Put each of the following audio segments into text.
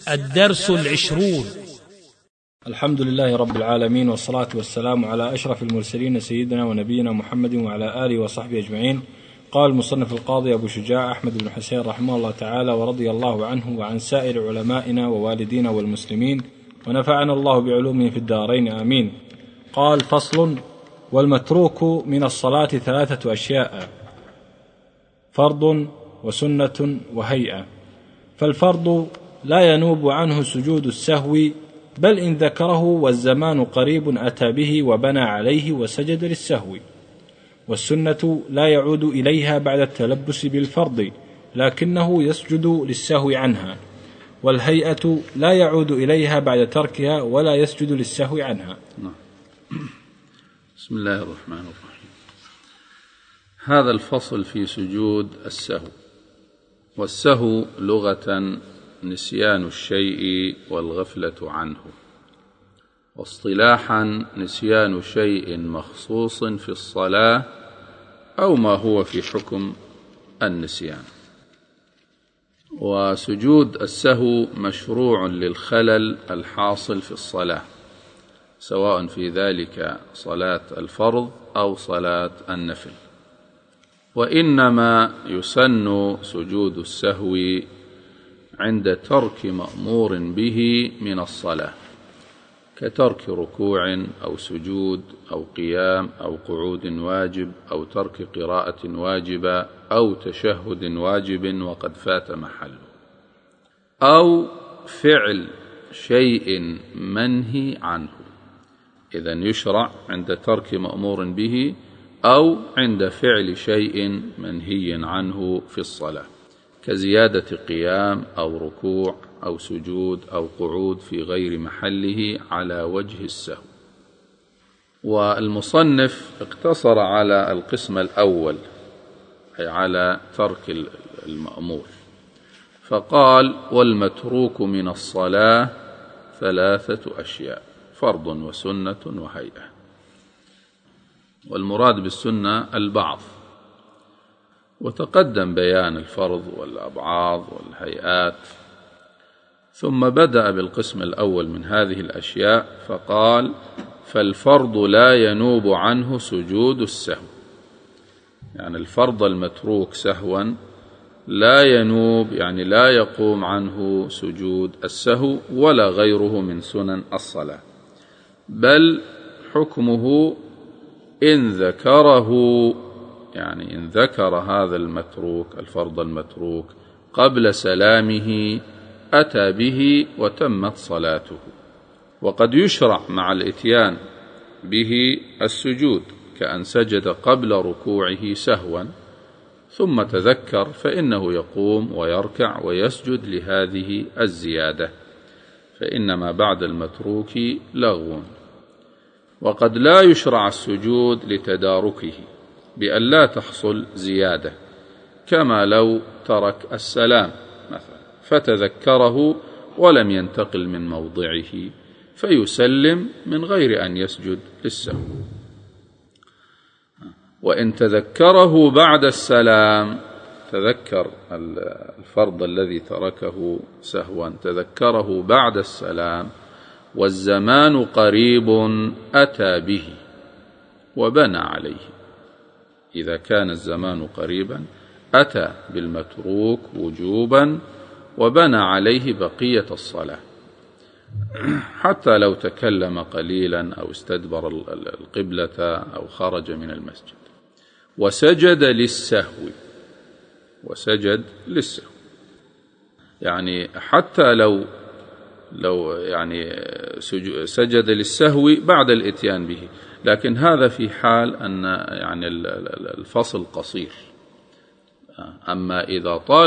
الدرس 20. الحمد لله رب العالمين، والصلاة والسلام على أشرف المرسلين سيدنا ونبينا محمد وعلى آله وصحبه أجمعين. قال المصنف القاضي أبو شجاع أحمد بن حسين رحمه الله تعالى ورضي الله عنه وعن سائر علمائنا ووالدينا والمسلمين، ونفعنا الله بعلومه في الدارين آمين. قال: فصل: والمتروك من الصلاة 3 أشياء: فرض وسنة وهيئة. فالفرض لا ينوب عنه سجود السهو، بل إن ذكره والزمان قريب أتى به وبنى عليه وسجد للسهو. والسنة لا يعود إليها بعد التلبس بالفرض، لكنه يسجد للسهو عنها. والهيئة لا يعود إليها بعد تركها ولا يسجد للسهو عنها. بسم الله الرحمن الرحيم. هذا الفصل في سجود السهو. والسهو لغة نسيان الشيء والغفلة عنه، واصطلاحا نسيان شيء مخصوص في الصلاة أو ما هو في حكم النسيان. وسجود السهو مشروع للخلل الحاصل في الصلاة، سواء في ذلك صلاة الفرض أو صلاة النفل. وإنما يسن سجود السهو عند ترك مأمور به من الصلاة، كترك ركوع أو سجود أو قيام أو قعود واجب أو ترك قراءة واجبة أو تشهد واجب وقد فات محله، أو فعل شيء منهي عنه. إذن يشرع عند ترك مأمور به أو عند فعل شيء منهي عنه في الصلاة، كزيادة قيام أو ركوع أو سجود أو قعود في غير محله على وجه السهو. والمصنف اقتصر على القسم الأول، أي على ترك المأمور، فقال: والمتروك من الصلاة 3 أشياء: فرض وسنة وهيئة. والمراد بالسنة البعض، وتقدم بيان الفرض والأبعاض والهيئات، ثم بدأ بالقسم الأول من هذه الأشياء فقال: فالفرض لا ينوب عنه سجود السهو. يعني الفرض المتروك سهوا لا ينوب، يعني لا يقوم عنه سجود السهو ولا غيره من سنن الصلاة، بل حكمه إن ذكره، يعني إن ذكر هذا المتروك الفرض المتروك قبل سلامه أتى به وتمت صلاته. وقد يشرع مع الإتيان به السجود، كأن سجد قبل ركوعه سهوا ثم تذكر، فإنه يقوم ويركع ويسجد لهذه الزيادة، فإنما بعد المتروك لغو. وقد لا يشرع السجود لتداركه، بأن لا تحصل زيادة، كما لو ترك السلام مثلا فتذكره ولم ينتقل من موضعه فيسلم من غير أن يسجد للسهو. وإن تذكره بعد السلام، تذكر الفرض الذي تركه سهوا تذكره بعد السلام والزمان قريب أتى به وبنى عليه، إذا كان الزمان قريبا أتى بالمتروك وجوبا وبنى عليه بقية الصلاة، حتى لو تكلم قليلا أو استدبر القبلة أو خرج من المسجد. وسجد للسهو، يعني حتى لو يعني سجد للسهو بعد الإتيان به، لكن هذا في حال أن يعني الفصل قصير. أما إذا طال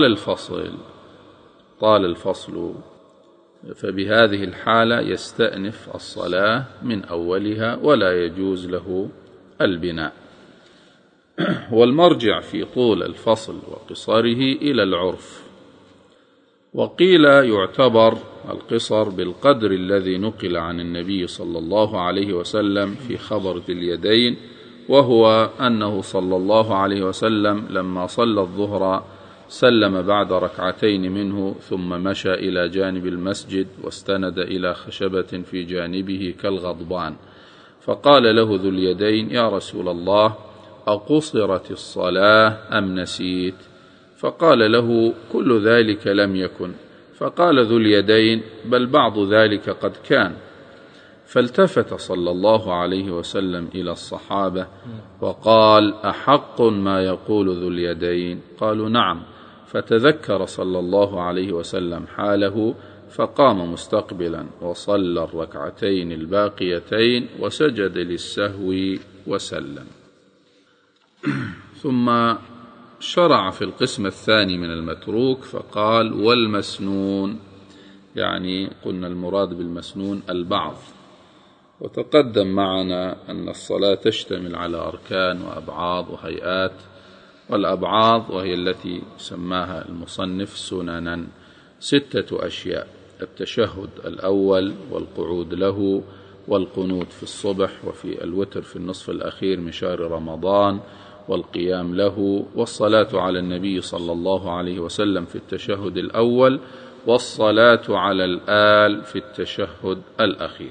الفصل فبهذه الحالة يستأنف الصلاة من أولها ولا يجوز له البناء. والمرجع في طول الفصل وقصره إلى العرف، وقيل يعتبر القصر بالقدر الذي نقل عن النبي صلى الله عليه وسلم في خبر ذي اليدين، وهو أنه صلى الله عليه وسلم لما صلى الظهر سلم بعد ركعتين منه ثم مشى إلى جانب المسجد واستند إلى خشبة في جانبه كالغضبان، فقال له ذو اليدين: يا رسول الله، أقصرت الصلاة أم نسيت؟ فقال له: كل ذلك لم يكن. فقال ذو اليدين: بل بعض ذلك قد كان. فالتفت صلى الله عليه وسلم إلى الصحابة وقال: أحق ما يقول ذو اليدين؟ قالوا: نعم. فتذكر صلى الله عليه وسلم حاله فقام مستقبلا وصلى الركعتين الباقيتين وسجد للسهو وسلم. ثم شرع في القسم الثاني من المتروك فقال: والمسنون، يعني قلنا المراد بالمسنون البعض. وتقدم معنا أن الصلاة تشتمل على أركان وأبعاض وهيئات، والأبعاض وهي التي سماها المصنف سننا 6 أشياء: التشهد الأول والقعود له والقنوت في الصبح وفي الوتر في النصف الأخير من شهر رمضان والقيام له، والصلاة على النبي صلى الله عليه وسلم في التشهد الأول، والصلاة على الآل في التشهد الأخير.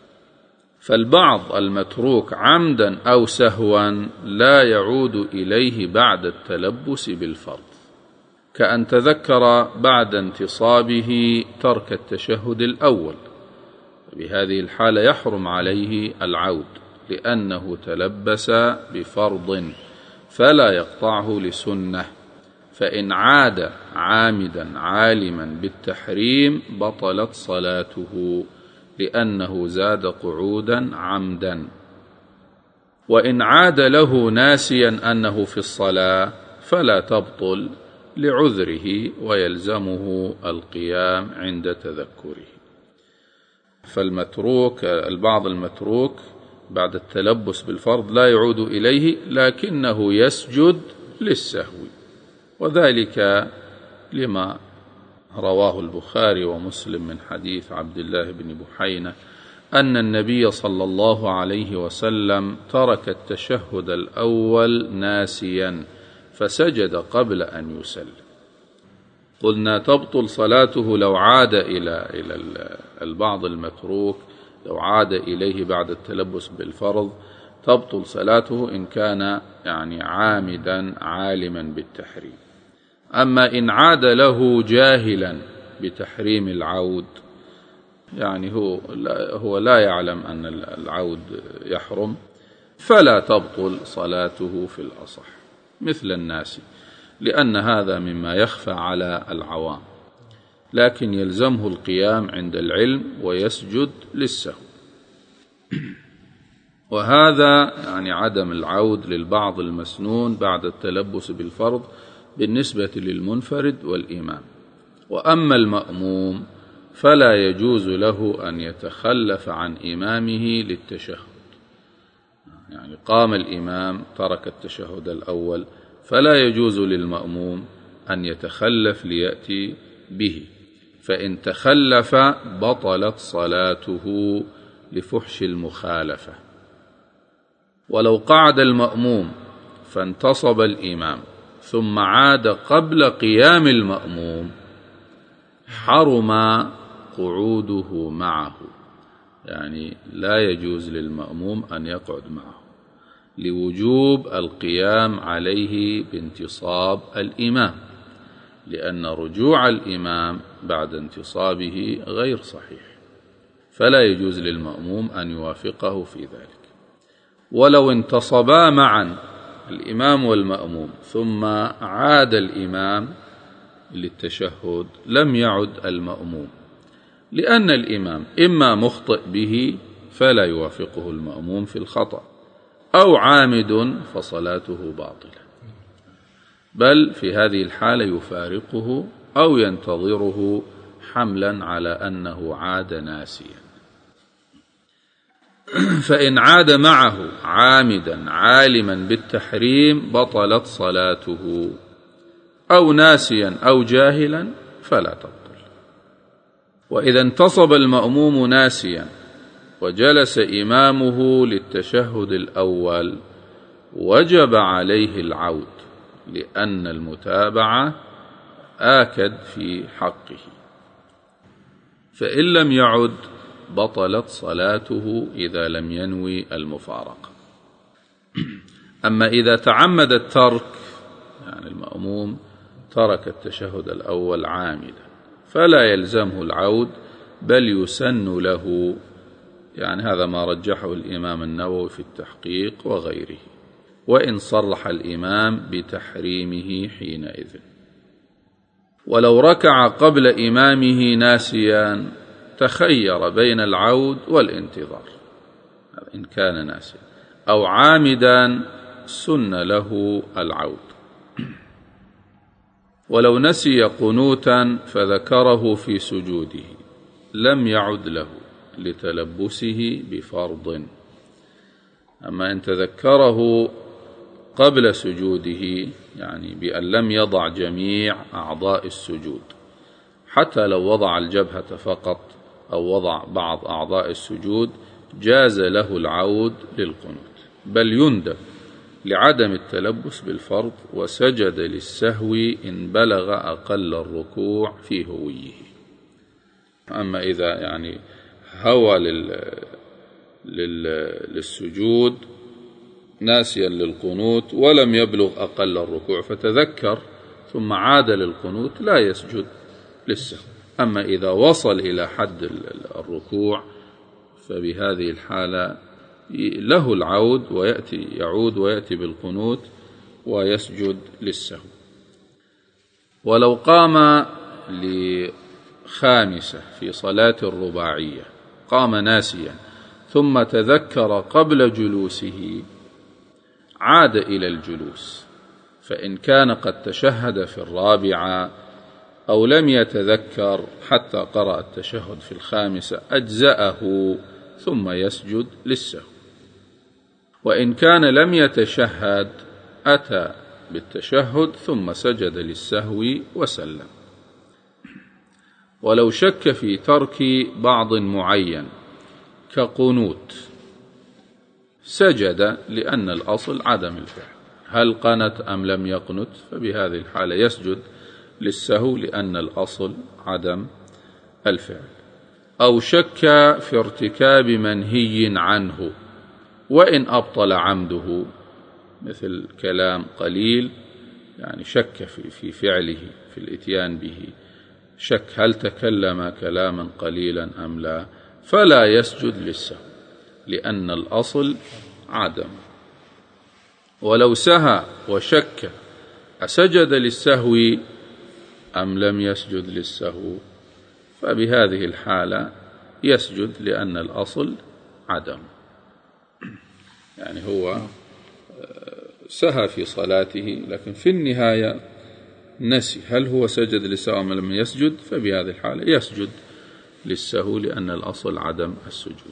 فالبعض المتروك عمدا أو سهوا لا يعود إليه بعد التلبس بالفرض، كأن تذكر بعد انتصابه ترك التشهد الأول، بهذه الحالة يحرم عليه العود لأنه تلبس بفرض فلا يقطعه لسنة. فإن عاد عامدا عالما بالتحريم بطلت صلاته لأنه زاد قعودا عمدا. وإن عاد له ناسيا أنه في الصلاة فلا تبطل لعذره ويلزمه القيام عند تذكره. فالمتروك، البعض المتروك بعد التلبس بالفرض لا يعود إليه لكنه يسجد للسهو، وذلك لما رواه البخاري ومسلم من حديث عبد الله بن بحينة أن النبي صلى الله عليه وسلم ترك التشهد الأول ناسيا فسجد قبل أن يسلم. قلنا تبطل صلاته لو عاد إلى البعض المتروك، لو عاد إليه بعد التلبس بالفرض تبطل صلاته إن كان يعني عامدا عالما بالتحريم. أما إن عاد له جاهلا بتحريم العود، يعني هو لا يعلم أن العود يحرم، فلا تبطل صلاته في الأصح مثل الناس، لأن هذا مما يخفى على العوام، لكن يلزمه القيام عند العلم ويسجد للسهو. وهذا يعني عدم العود للبعض المسنون بعد التلبس بالفرض بالنسبة للمنفرد والإمام. وأما المأموم فلا يجوز له أن يتخلف عن إمامه للتشهد، يعني قام الإمام ترك التشهد الأول فلا يجوز للمأموم أن يتخلف ليأتي به، فإن تخلف بطلت صلاته لفحش المخالفة. ولو قعد المأموم فانتصب الإمام ثم عاد قبل قيام المأموم حرم قعوده معه، يعني لا يجوز للمأموم أن يقعد معه لوجوب القيام عليه بانتصاب الإمام، لأن رجوع الإمام بعد انتصابه غير صحيح، فلا يجوز للمأموم أن يوافقه في ذلك. ولو انتصبا معا الإمام والمأموم ثم عاد الإمام للتشهد لم يعد المأموم، لأن الإمام إما مخطئ به فلا يوافقه المأموم في الخطأ، أو عامد فصلاته باطلة، بل في هذه الحالة يفارقه أو ينتظره حملا على أنه عاد ناسيا. فإن عاد معه عامدا عالما بالتحريم بطلت صلاته، أو ناسيا أو جاهلا فلا تبطل. وإذا انتصب المأموم ناسيا وجلس إمامه للتشهد الأول وجب عليه العود، لأن المتابعة آكد في حقه، فإن لم يعد بطلت صلاته إذا لم ينوي المفارقة. أما إذا تعمد الترك، يعني المأموم ترك التشهد الأول عامدا، فلا يلزمه العود بل يسن له، يعني هذا ما رجحه الإمام النووي في التحقيق وغيره، وإن صرح الإمام بتحريمه حينئذ. ولو ركع قبل إمامه ناسيا تخير بين العود والانتظار إن كان ناسيا، أو عامدا سن له العود. ولو نسي قنوتا فذكره في سجوده لم يعد له لتلبسه بفرض. أما إن تذكره قبل سجوده، يعني بأن لم يضع جميع أعضاء السجود، حتى لو وضع الجبهة فقط أو وضع بعض أعضاء السجود، جاز له العود للقنوت، بل يندب لعدم التلبس بالفرض، وسجد للسهو إن بلغ أقل الركوع في هويه. أما إذا يعني هوى للسجود ناسيا للقنوت ولم يبلغ أقل الركوع فتذكر ثم عاد للقنوت لا يسجد للسهو. أما إذا وصل إلى حد الركوع فبهذه الحالة له العود يعود ويأتي بالقنوت ويسجد للسهو. ولو قام لخامسة في صلاة الرباعية، قام ناسيا ثم تذكر قبل جلوسه، عاد إلى الجلوس، فإن كان قد تشهد في الرابعة أو لم يتذكر حتى قرأ التشهد في الخامسة أجزأه ثم يسجد للسهو. وإن كان لم يتشهد أتى بالتشهد ثم سجد للسهو وسلم. ولو شك في ترك بعض معين كقنوت سجد، لأن الأصل عدم الفعل، هل قنت أم لم يقنت، فبهذه الحالة يسجد للسهو لأن الأصل عدم الفعل. أو شك في ارتكاب منهي عنه وإن أبطل عمده، مثل كلام قليل، يعني شك في فعله في الإتيان به، شك هل تكلم كلاما قليلا أم لا، فلا يسجد للسهو لأن الأصل عدم. ولو سهى وشك أسجد للسهو أم لم يسجد للسهو، فبهذه الحالة يسجد لأن الأصل عدم. يعني هو سهى في صلاته لكن في النهاية نسي هل هو سجد للسهو أم لم يسجد، فبهذه الحالة يسجد للسهو لأن الأصل عدم السجود.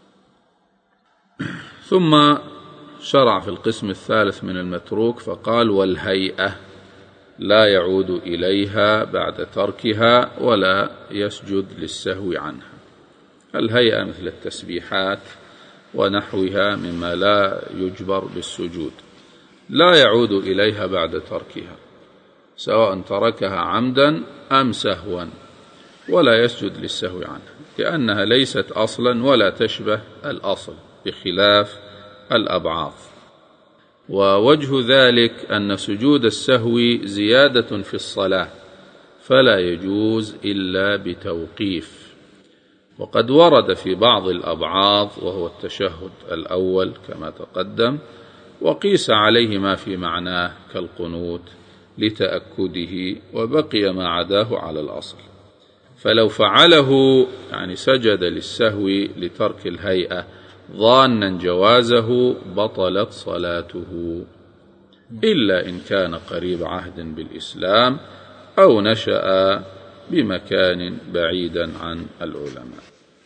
ثم شرع في القسم الثالث من المتروك فقال: والهيئة لا يعود إليها بعد تركها ولا يسجد للسهو عنها. الهيئة مثل التسبيحات ونحوها مما لا يجبر بالسجود، لا يعود إليها بعد تركها سواء تركها عمدا أم سهوا، ولا يسجد للسهو عنها، لأنها ليست أصلا ولا تشبه الأصل بخلاف الأبعاض. ووجه ذلك أن سجود السهو زيادة في الصلاة فلا يجوز إلا بتوقيف، وقد ورد في بعض الأبعاض وهو التشهد الأول كما تقدم، وقيس عليه ما في معناه كالقنوت لتأكده، وبقي ما عداه على الأصل. فلو فعله يعني سجد للسهو لترك الهيئة ظانا جوازه بطلت صلاته، إلا إن كان قريب عهد بالإسلام أو نشأ بمكان بعيدا عن العلماء.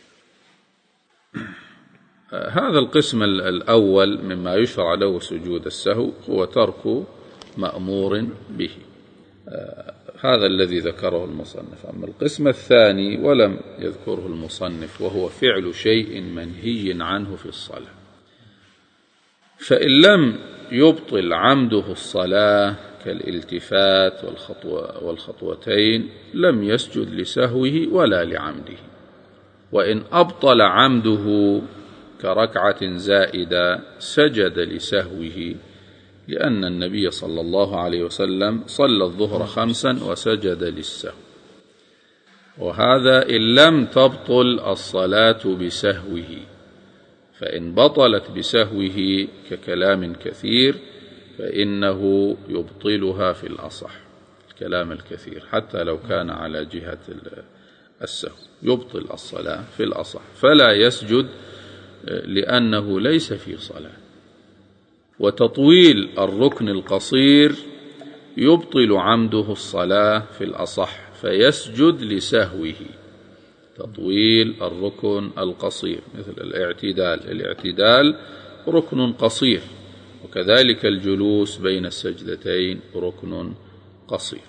هذا القسم الأول مما يشرع له سجود السهو هو ترك مأمور به، هذا الذي ذكره المصنف. أما القسم الثاني ولم يذكره المصنف وهو فعل شيء منهي عنه في الصلاة، فإن لم يبطل عمده الصلاة كالالتفات والخطوتين لم يسجد لسهوه ولا لعمده. وإن أبطل عمده كركعة زائدة سجد لسهوه، لأن النبي صلى الله عليه وسلم صلى الظهر 5 وسجد للسهو، وهذا إن لم تبطل الصلاة بسهوه. فإن بطلت بسهوه ككلام كثير فإنه يبطلها في الأصح، الكلام الكثير حتى لو كان على جهة السهو يبطل الصلاة في الأصح، فلا يسجد لأنه ليس في صلاة. وتطويل الركن القصير يبطل عمده الصلاة في الأصح فيسجد لسهوه. تطويل الركن القصير مثل الاعتدال ركن قصير، وكذلك الجلوس بين السجدتين ركن قصير.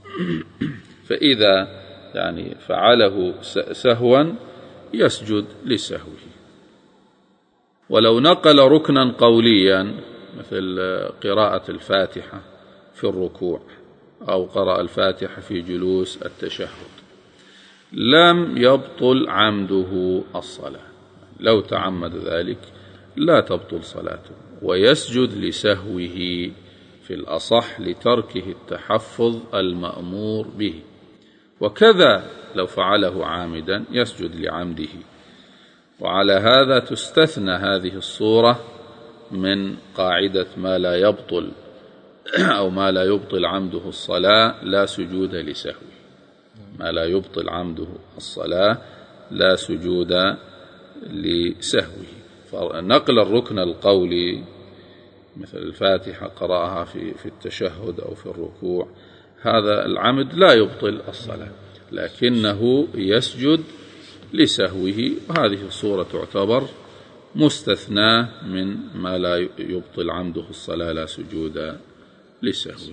فإذا فعله سهوا يسجد لسهوه. ولو نقل ركنا قوليا مثل قراءة الفاتحة في الركوع أو قرأ الفاتحة في جلوس التشهد لم يبطل عمده الصلاة، لو تعمد ذلك لا تبطل صلاته، ويسجد لسهوه في الأصح لتركه التحفظ المأمور به. وكذا لو فعله عامدا يسجد لعمده. وعلى هذا تستثنى هذه الصورة من قاعدة ما لا يبطل أو ما لا يبطل عمده الصلاة لا سجود لسهوه. ما لا يبطل عمده الصلاة لا سجود لسهوه. فنقل الركن القولي مثل الفاتحة قرأها في التشهد أو في الركوع، هذا العمد لا يبطل الصلاة لكنه يسجد لسهوه، وهذه الصورة تعتبر مستثناة من ما لا يبطل عمده الصلاة لا سجود لسهوه.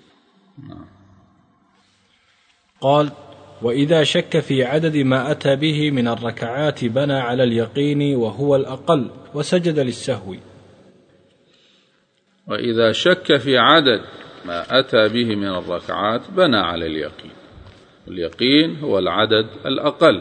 قال: وإذا شك في عدد ما أتى به من الركعات بنى على اليقين وهو الأقل وسجد للسهو. وإذا شك في عدد ما أتى به من الركعات بنى على اليقين. اليقين هو العدد الأقل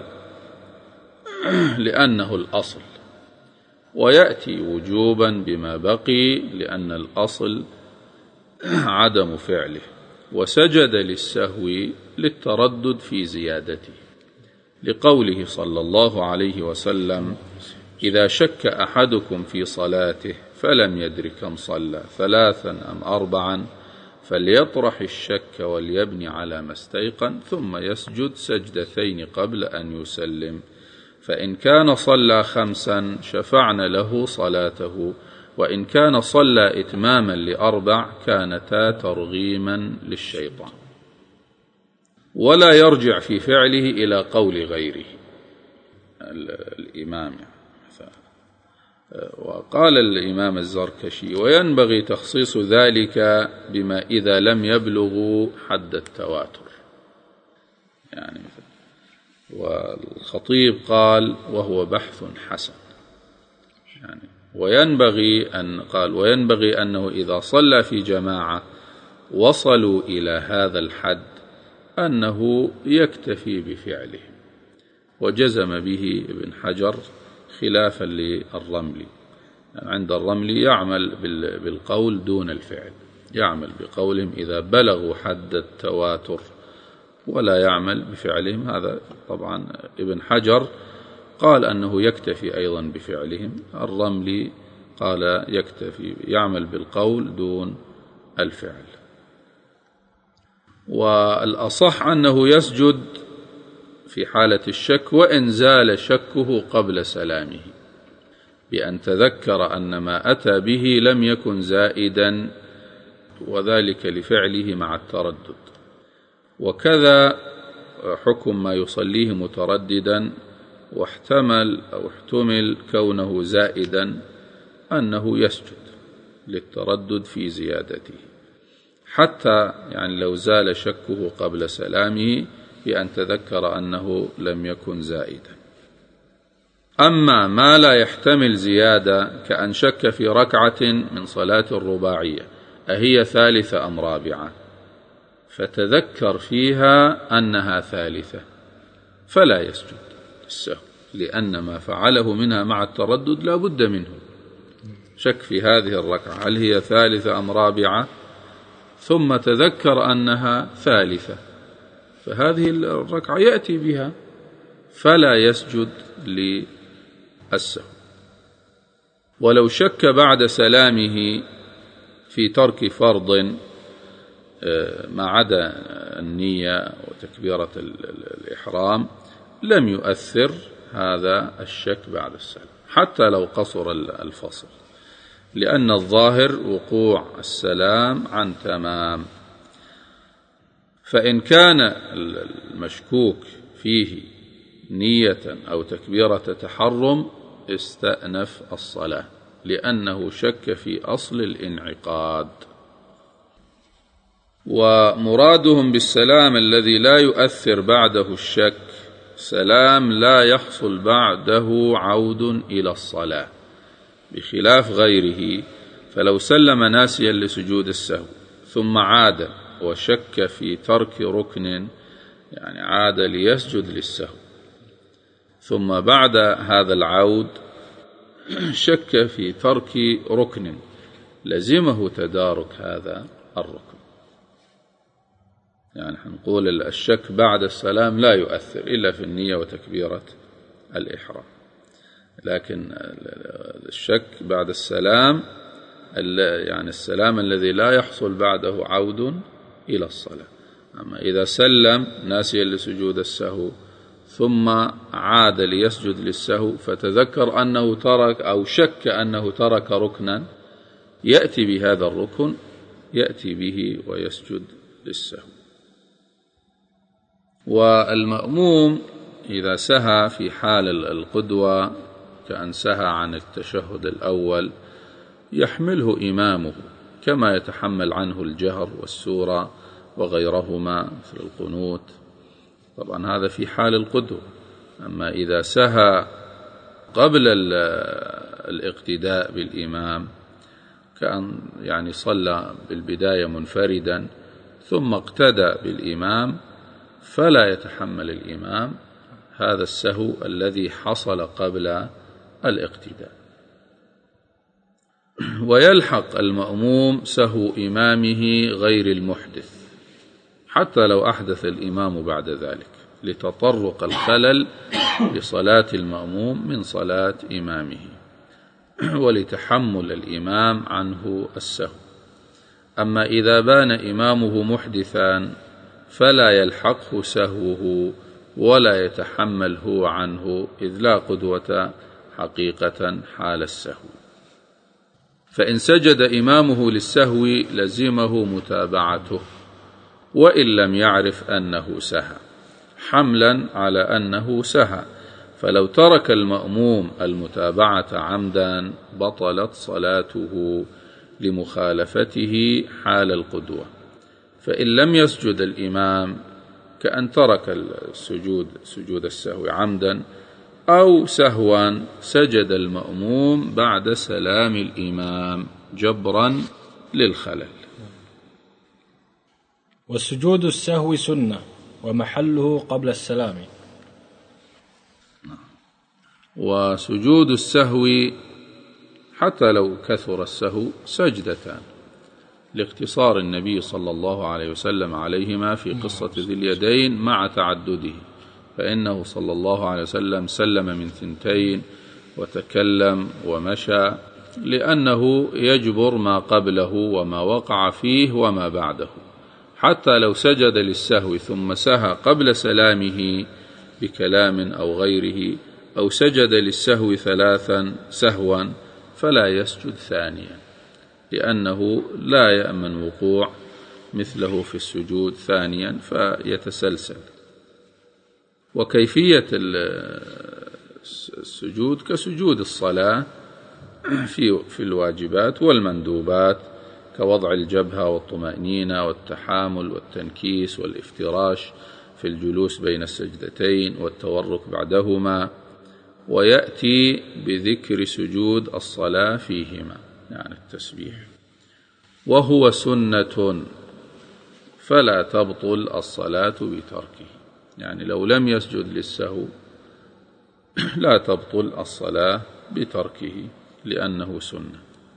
لأنه الأصل، ويأتي وجوبا بما بقي لأن الأصل عدم فعله. وسجد للسهو للتردد في زيادته، لقوله صلى الله عليه وسلم: إذا شك أحدكم في صلاته فلم يدر كم صلى 3 أم 4 فليطرح الشك وليبني على ما استيقن ثم يسجد سجدتين قبل أن يسلم، فإن كان صلى 5 شفعنا له صلاته، وإن كان صلى إتماما ل4 كانتا ترغيما للشيطان. ولا يرجع في فعله إلى قول غيره الإمام. وقال الإمام الزركشي: وينبغي تخصيص ذلك بما إذا لم يبلغ حد التواتر. والخطيب قال: وهو بحث حسن. وينبغي أنه إذا صلى في جماعة وصلوا إلى هذا الحد أنه يكتفي بفعله. وجزم به ابن حجر خلافا للرملي. عند الرملي يعمل بالقول دون الفعل، يعمل بقولهم إذا بلغوا حد التواتر ولا يعمل بفعلهم. هذا طبعا ابن حجر قال أنه يكتفي أيضا بفعلهم، الرملي قال يكتفي يعمل بالقول دون الفعل. والأصح أنه يسجد في حالة الشك وإن زال شكه قبل سلامه، بأن تذكر أن ما أتى به لم يكن زائدا، وذلك لفعله مع التردد. وكذا حكم ما يصليه مترددا واحتمل كونه زائدا أنه يسجد للتردد في زيادته، حتى لو زال شكه قبل سلامه بأن تذكر أنه لم يكن زائدا. أما ما لا يحتمل زيادة كأن شك في ركعة من صلاة الرباعية أهي ثالثة أم رابعة، فتذكر فيها أنها ثالثة فلا يسجد السهو، لأن ما فعله منها مع التردد لا بد منه. شك في هذه الركعة هل هي ثالثة أم رابعة، ثم تذكر أنها ثالثة، فهذه الركعة يأتي بها فلا يسجد للسهو. ولو شك بعد سلامه في ترك فرض ما عدا النية وتكبيرة الإحرام لم يؤثر هذا الشك بعد السلام حتى لو قصر الفصل، لأن الظاهر وقوع السلام عن تمام. فإن كان المشكوك فيه نية أو تكبيرة تحرم استأنف الصلاة، لأنه شك في أصل الانعقاد. ومرادهم بالسلام الذي لا يؤثر بعده الشك سلام لا يحصل بعده عود إلى الصلاة، بخلاف غيره. فلو سلم ناسيا لسجود السهو ثم عاد وشك في ترك ركن، يعني عاد ليسجد للسهو، ثم بعد هذا العود شك في ترك ركن، لزمه تدارك هذا الركن. يعني نقول الشك بعد السلام لا يؤثر إلا في النية وتكبيرة الإحرام، لكن الشك بعد السلام يعني السلام الذي لا يحصل بعده عود إلى الصلاة. أما إذا سلم ناسيا لسجود السهو ثم عاد ليسجد للسهو فتذكر أنه ترك أو شك أنه ترك ركنا، يأتي بهذا الركن، يأتي به ويسجد للسهو. والمأموم إذا سهى في حال القدوة كأن سهى عن التشهد الأول يحمله إمامه كما يتحمل عنه الجهر والسورة وغيرهما مثل القنوت، طبعا هذا في حال القدوة. أما إذا سهى قبل الاقتداء بالإمام كأن يعني صلى بالبداية منفردا ثم اقتدى بالإمام، فلا يتحمل الإمام هذا السهو الذي حصل قبل الاقتداء. ويلحق المأموم سهو إمامه غير المحدث حتى لو أحدث الإمام بعد ذلك، لتطرق الخلل لصلاة المأموم من صلاة إمامه ولتحمل الإمام عنه السهو. أما إذا بان إمامه محدثا فلا يلحقه سهوه ولا يتحمل هو عنه، إذ لا قدوة حقيقة حال السهو. فإن سجد إمامه للسهو لزمه متابعته وإن لم يعرف أنه سهى، حملا على أنه سهى. فلو ترك المأموم المتابعة عمدا بطلت صلاته لمخالفته حال القدوة. فإن لم يسجد الإمام كأن ترك السجود سجود السهو عمدا أو سهوا، سجد المأموم بعد سلام الإمام جبرا للخلل. والسجود السهو سنة ومحله قبل السلام. وسجود السهو حتى لو كثر السهو سجدتان، لاقتصار النبي صلى الله عليه وسلم عليهما في قصة ذي اليدين مع تعدده، فإنه صلى الله عليه وسلم سلم من 2 وتكلم ومشى، لأنه يجبر ما قبله وما وقع فيه وما بعده. حتى لو سجد للسهو ثم سهى قبل سلامه بكلام أو غيره، أو سجد للسهو 3 سهوا، فلا يسجد ثانيا، لأنه لا يأمن وقوع مثله في السجود ثانيا فيتسلسل. وكيفية السجود كسجود الصلاة في الواجبات والمندوبات، كوضع الجبهة والطمأنينة والتحامل والتنكيس والافتراش في الجلوس بين السجدتين والتورك بعدهما، ويأتي بذكر سجود الصلاة فيهما، يعني التسبيح. وهو سنة فلا تبطل الصلاة بتركه، يعني لو لم يسجد للسهو لا تبطل الصلاة بتركه لأنه سنة.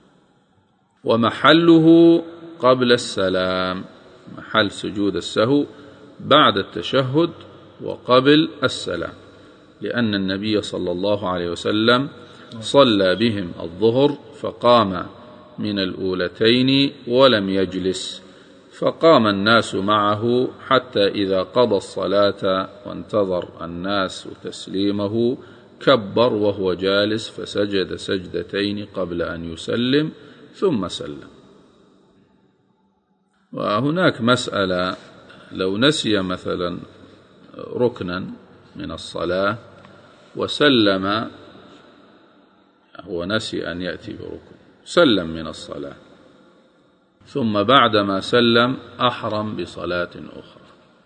ومحله قبل السلام، محل سجود السهو بعد التشهد وقبل السلام، لأن النبي صلى الله عليه وسلم صلى بهم الظهر فقام من الأولتين ولم يجلس، فقام الناس معه حتى إذا قضى الصلاة وانتظر الناس تسليمه كبر وهو جالس فسجد سجدتين قبل أن يسلم ثم سلم. وهناك مسألة، لو نسي مثلا ركنا من الصلاة وسلم، هو نسي أن يأتي بركن، سلم من الصلاة ثم بعدما سلم أحرم بصلاة أخرى،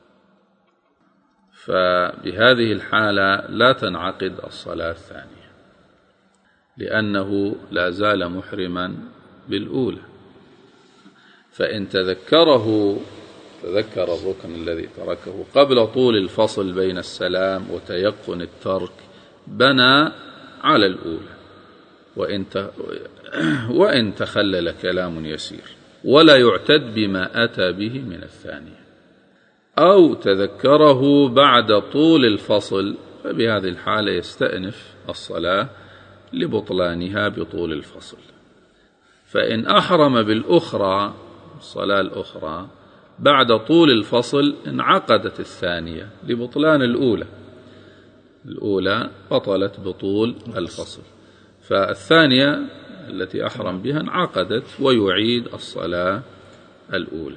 فبهذه الحالة لا تنعقد الصلاة الثانية لأنه لا زال محرما بالأولى. فإن تذكر الركن الذي تركه قبل طول الفصل بين السلام وتيقن الترك بنى على الأولى، وإن تخلل كلام يسير ولا يعتد بما أتى به من الثانية، أو تذكره بعد طول الفصل فبهذه الحالة يستأنف الصلاة لبطلانها بطول الفصل. فإن أحرم بالأخرى الصلاة الأخرى بعد طول الفصل انعقدت الثانية لبطلان الأولى بطلت بطول الفصل، فالثانية التي أحرم بها انعقدت ويعيد الصلاة الأولى.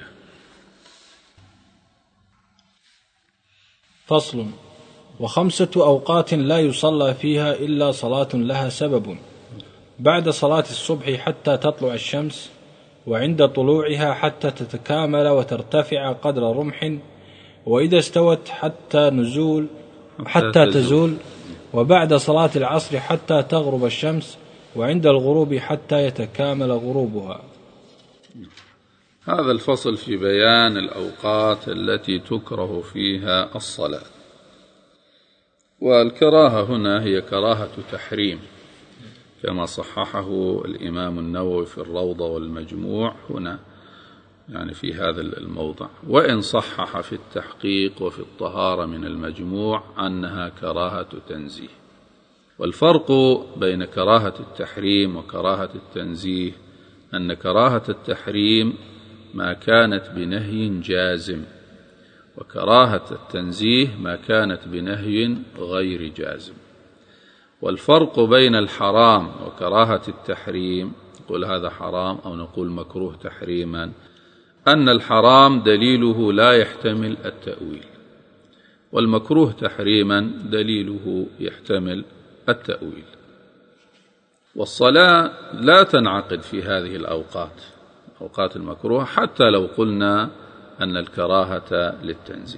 فصل. وخمسة أوقات لا يصلى فيها إلا صلاة لها سبب: بعد صلاة الصبح حتى تطلع الشمس، وعند طلوعها حتى تتكامل وترتفع قدر رمح، وإذا استوت حتى تزول، وبعد صلاة العصر حتى تغرب الشمس، وعند الغروب حتى يتكامل غروبها. هذا الفصل في بيان الأوقات التي تكره فيها الصلاة. والكراهة هنا هي كراهة تحريم كما صححه الإمام النووي في الروضة والمجموع هنا، يعني في هذا الموضع، وإن صحح في التحقيق وفي الطهارة من المجموع أنها كراهة تنزيه. والفرق بين كراهة التحريم وكراهة التنزيه أن كراهة التحريم ما كانت بنهي جازم، وكراهة التنزيه ما كانت بنهي غير جازم. والفرق بين الحرام وكراهة التحريم، نقول هذا حرام أو نقول مكروه تحريما، أن الحرام دليله لا يحتمل التأويل، والمكروه تحريما دليله يحتمل التأويل. والصلاة لا تنعقد في هذه الأوقات، أوقات المكروه، حتى لو قلنا أن الكراهة للتنزيه.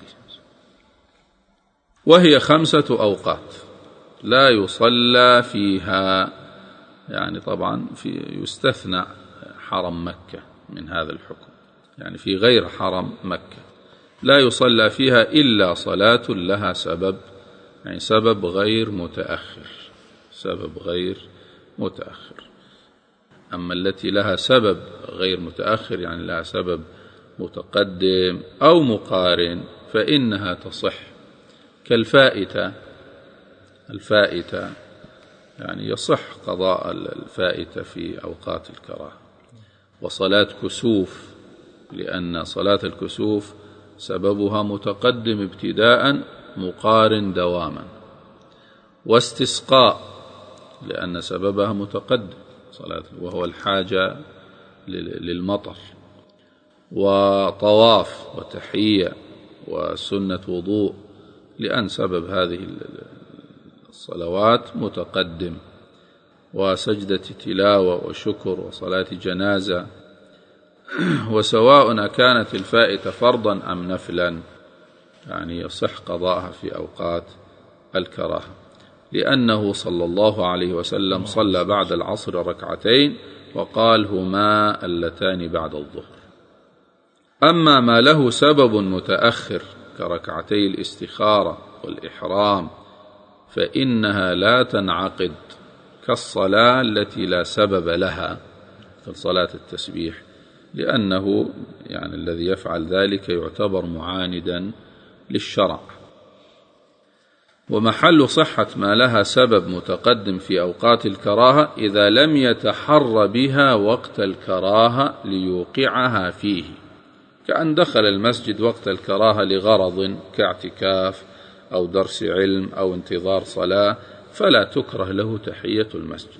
وهي 5 أوقات لا يصلى فيها، يعني طبعا يستثنى حرم مكة من هذا الحكم، يعني في غير حرم مكة لا يصلى فيها إلا صلاة لها سبب، يعني سبب غير متأخر. أما التي لها سبب غير متأخر، يعني لها سبب متقدم أو مقارن، فإنها تصح، كالفائتة. يعني يصح قضاء الفائتة في أوقات الكراهة. وصلاة كسوف، لأن صلاة الكسوف سببها متقدم ابتداء مقارن دواما. واستسقاء، لأن سببها متقدم صلاة وهو الحاجة للمطر. وطواف وتحية وسنة وضوء، لأن سبب هذه الصلوات متقدم. وسجدة تلاوة وشكر وصلاة جنازة. وسواء كانت الفائتة فرضا أم نفلا، يعني يصح قضاءها في أوقات الكراهة، لأنه صلى الله عليه وسلم صلى بعد العصر 2 ركعتين وقال هما اللتان بعد الظهر. أما ما له سبب متأخر كركعتي الاستخارة والإحرام فإنها لا تنعقد كالصلاة التي لا سبب لها في صلاة التسبيح، لأنه يعني الذي يفعل ذلك يعتبر معاندا للشرع. ومحل صحة ما لها سبب متقدم في أوقات الكراهة إذا لم يتحر بها وقت الكراهة ليوقعها فيه، كأن دخل المسجد وقت الكراهة لغرض كاعتكاف أو درس علم أو انتظار صلاة، فلا تكره له تحية المسجد.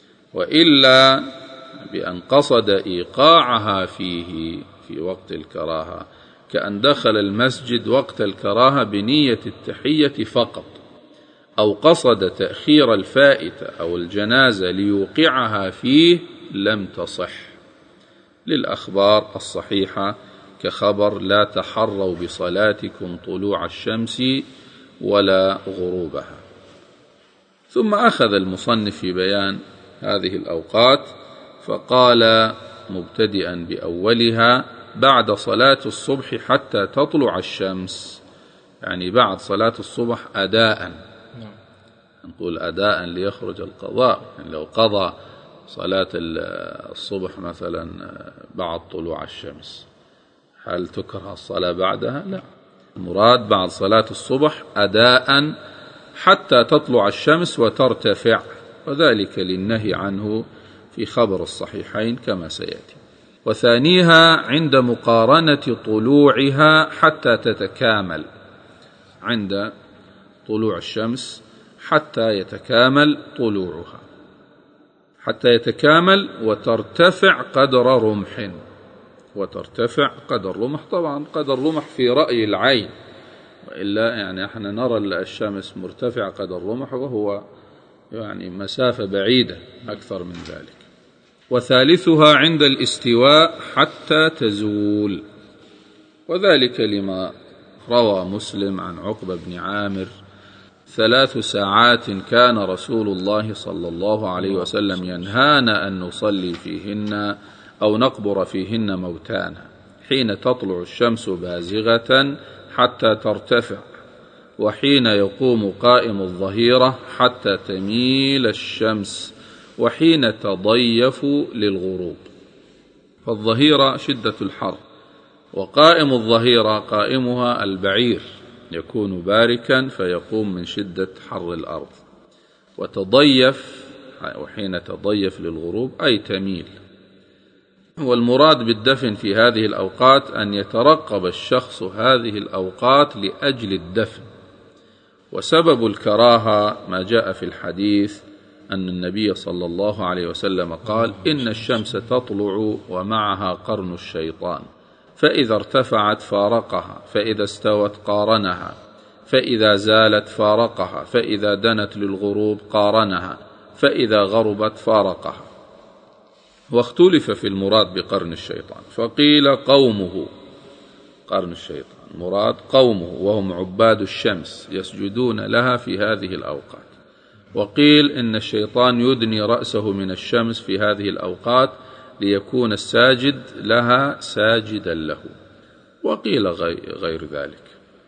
وإلا بأن قصد إيقاعها فيه في وقت الكراهة، كأن دخل المسجد وقت الكراهة بنية التحية فقط، أو قصد تأخير الفائتة أو الجنازة ليوقعها فيه، لم تصح للأخبار الصحيحة كخبر لا تحروا بصلاتكم طلوع الشمس ولا غروبها. ثم أخذ المصنف في بيان هذه الأوقات فقال مبتدئا بأولها بعد صلاة الصبح حتى تطلع الشمس، يعني بعد صلاة الصبح أداء، نقول أداء ليخرج القضاء، يعني لو قضى صلاة الصبح مثلا بعد طلوع الشمس هل تكره الصلاة بعدها؟ لا، المراد بعد صلاة الصبح أداء حتى تطلع الشمس وترتفع، وذلك للنهي عنه في خبر الصحيحين كما سيأتي. وثانيها عند مقارنة طلوعها حتى تتكامل، عند طلوع الشمس حتى يتكامل طلوعها، حتى يتكامل وترتفع قدر رمح، وترتفع قدر رمح، طبعا قدر رمح في رأي العين، وإلا يعني احنا نرى الشمس مرتفع قدر رمح وهو يعني مسافة بعيدة أكثر من ذلك. وثالثها عند الاستواء حتى تزول، وذلك لما روى مسلم عن عقبة بن عامر 3 ساعات كان رسول الله صلى الله عليه وسلم ينهانا أن نصلي فيهن أو نقبر فيهن موتانا، حين تطلع الشمس بازغة حتى ترتفع، وحين يقوم قائم الظهيرة حتى تميل الشمس، وحين تضيف للغروب. فالظهيرة شدة الحر، وقائم الظهيرة قائمها البعير يكون باركا فيقوم من شدة حر الأرض، وتضيف وحين تضيف للغروب أي تميل. والمراد بالدفن في هذه الأوقات أن يترقب الشخص هذه الأوقات لأجل الدفن. وسبب الكراهة ما جاء في الحديث أن النبي صلى الله عليه وسلم قال إن الشمس تطلع ومعها قرن الشيطان، فإذا ارتفعت فارقها، فإذا استوت قارنها، فإذا زالت فارقها، فإذا دنت للغروب قارنها، فإذا غربت فارقها. واختلف في المراد بقرن الشيطان، فقيل قومه، قرن الشيطان مراد قومه وهم عباد الشمس يسجدون لها في هذه الأوقات. وقيل إن الشيطان يدني رأسه من الشمس في هذه الأوقات ليكون الساجد لها ساجدا له، وقيل غير ذلك.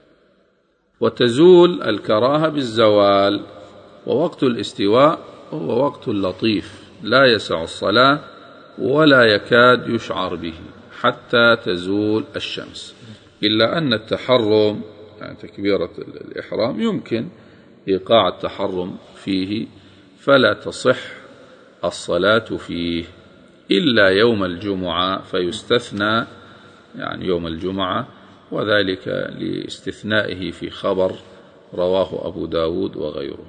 وتزول الكراهة بالزوال، ووقت الاستواء هو وقت لطيف لا يسع الصلاة ولا يكاد يشعر به حتى تزول الشمس، إلا أن التحرم يعني تكبيرة الإحرام يمكن إيقاع التحرم فيه، فلا تصح الصلاة فيه إلا يوم الجمعة، فيستثنى يعني يوم الجمعة، وذلك لاستثنائه في خبر رواه أبو داود وغيره.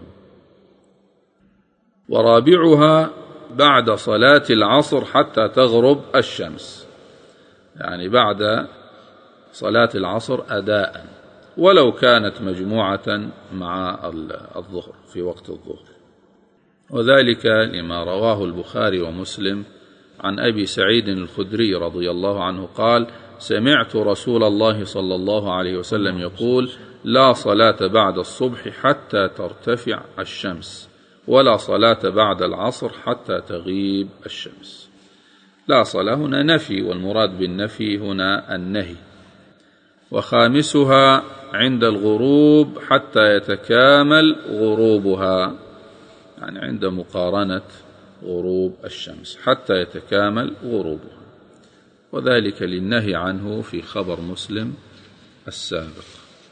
ورابعها بعد صلاة العصر حتى تغرب الشمس، يعني بعد صلاة العصر أداء، ولو كانت مجموعة مع الظهر في وقت الظهر، وذلك لما رواه البخاري ومسلم عن أبي سعيد الخدري رضي الله عنه قال سمعت رسول الله صلى الله عليه وسلم يقول لا صلاة بعد الصبح حتى ترتفع الشمس، ولا صلاة بعد العصر حتى تغيب الشمس. لا صلاة هنا نفي، والمراد بالنفي هنا النهي. وخامسها عند الغروب حتى يتكامل غروبها، يعني عند مقارنة غروب الشمس حتى يتكامل غروبها، وذلك للنهي عنه في خبر مسلم السابق.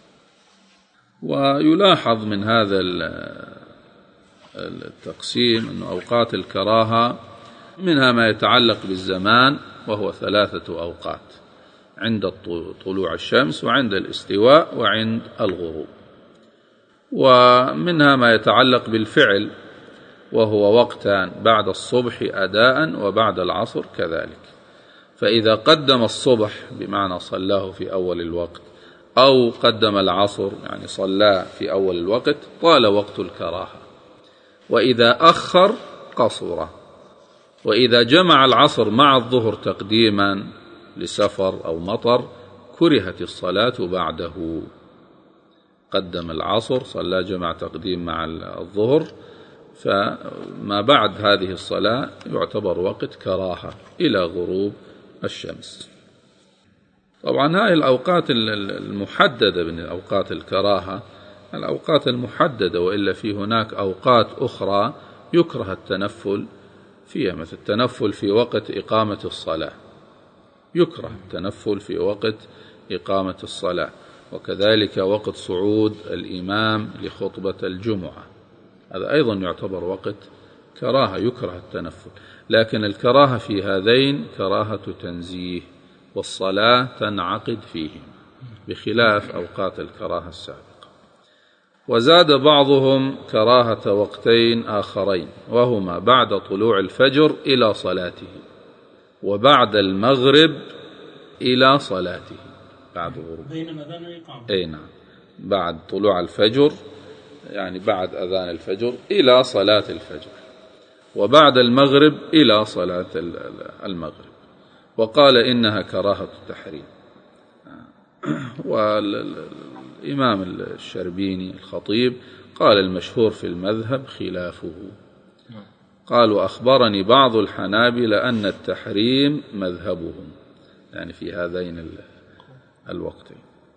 ويلاحظ من هذا التقسيم أن أوقات الكراهة منها ما يتعلق بالزمان، وهو 3 أوقات: عند طلوع الشمس، وعند الاستواء، وعند الغروب. ومنها ما يتعلق بالفعل، وهو وقتان: بعد الصبح أداء، وبعد العصر كذلك. فإذا قدم الصبح بمعنى صلاه في أول الوقت، أو قدم العصر يعني صلاه في أول الوقت، طال وقت الكراهة. وإذا أخر قصر. وإذا جمع العصر مع الظهر تقديما لسفر أو مطر كرهت الصلاة بعده. قدم العصر، صلى جمع تقديم مع الظهر، فما بعد هذه الصلاة يعتبر وقت كراهة إلى غروب الشمس. طبعا هذه الأوقات المحددة من أوقات الكراهة الأوقات المحددة، وإلا في هناك أوقات أخرى يكره التنفل فيها، مثل التنفل في وقت إقامة الصلاة، يكره التنفل في وقت إقامة الصلاة، وكذلك وقت صعود الإمام لخطبة الجمعة، هذا أيضا يعتبر وقت كراهة يكره التنفل. لكن الكراهة في هذين كراهة تنزيه، والصلاة تنعقد فيهم بخلاف أوقات الكراهة السابقة. وزاد بعضهم كراهة وقتين آخرين، وهما بعد طلوع الفجر إلى صلاته، وبعد المغرب إلى صلاته، بعد غروب بين أذان الإقامة. أي نعم، بعد طلوع الفجر يعني بعد أذان الفجر إلى صلاة الفجر، وبعد المغرب إلى صلاة المغرب. وقال إنها كراهة التحريم. والإمام الشربيني الخطيب قال المشهور في المذهب خلافه. قالوا أخبرني بعض الحنابلة أن التحريم مذهبهم، يعني في هذين الوقتين.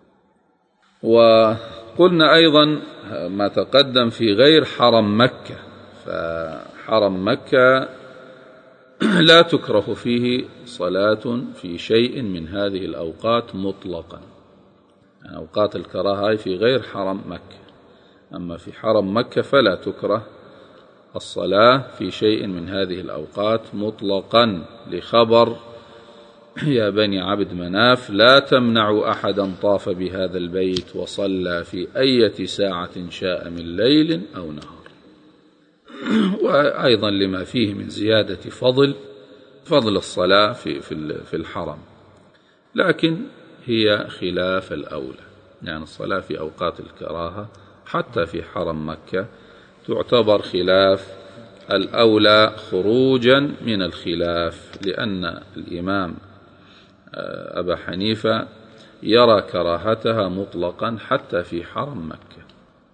وقلنا أيضا ما تقدم في غير حرم مكة، فحرم مكة لا تكره فيه صلاة في شيء من هذه الأوقات مطلقا، يعني أوقات الكراهة في غير حرم مكة. أما في حرم مكة فلا تكره الصلاة في شيء من هذه الأوقات مطلقا، لخبر يا بني عبد مناف لا تمنعوا أحدا طاف بهذا البيت وصلى في أي ساعة شاء من ليل أو نهار. وأيضا لما فيه من زيادة فضل الصلاة في الحرم، لكن هي خلاف الأولى، يعني الصلاة في أوقات الكراهة حتى في حرم مكة تعتبر خلاف الأولى خروجا من الخلاف، لأن الإمام أبا حنيفة يرى كراهتها مطلقا حتى في حرم مكة.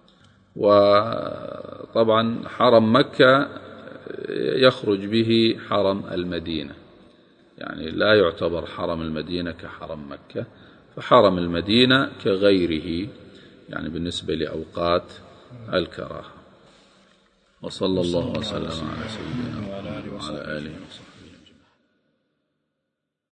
وطبعا حرم مكة يخرج به حرم المدينة، يعني لا يعتبر حرم المدينة كحرم مكة، فحرم المدينة كغيره يعني بالنسبة لأوقات الكراهة. وصلى الله وسلم على سيدنا وعلى آله وصحبه.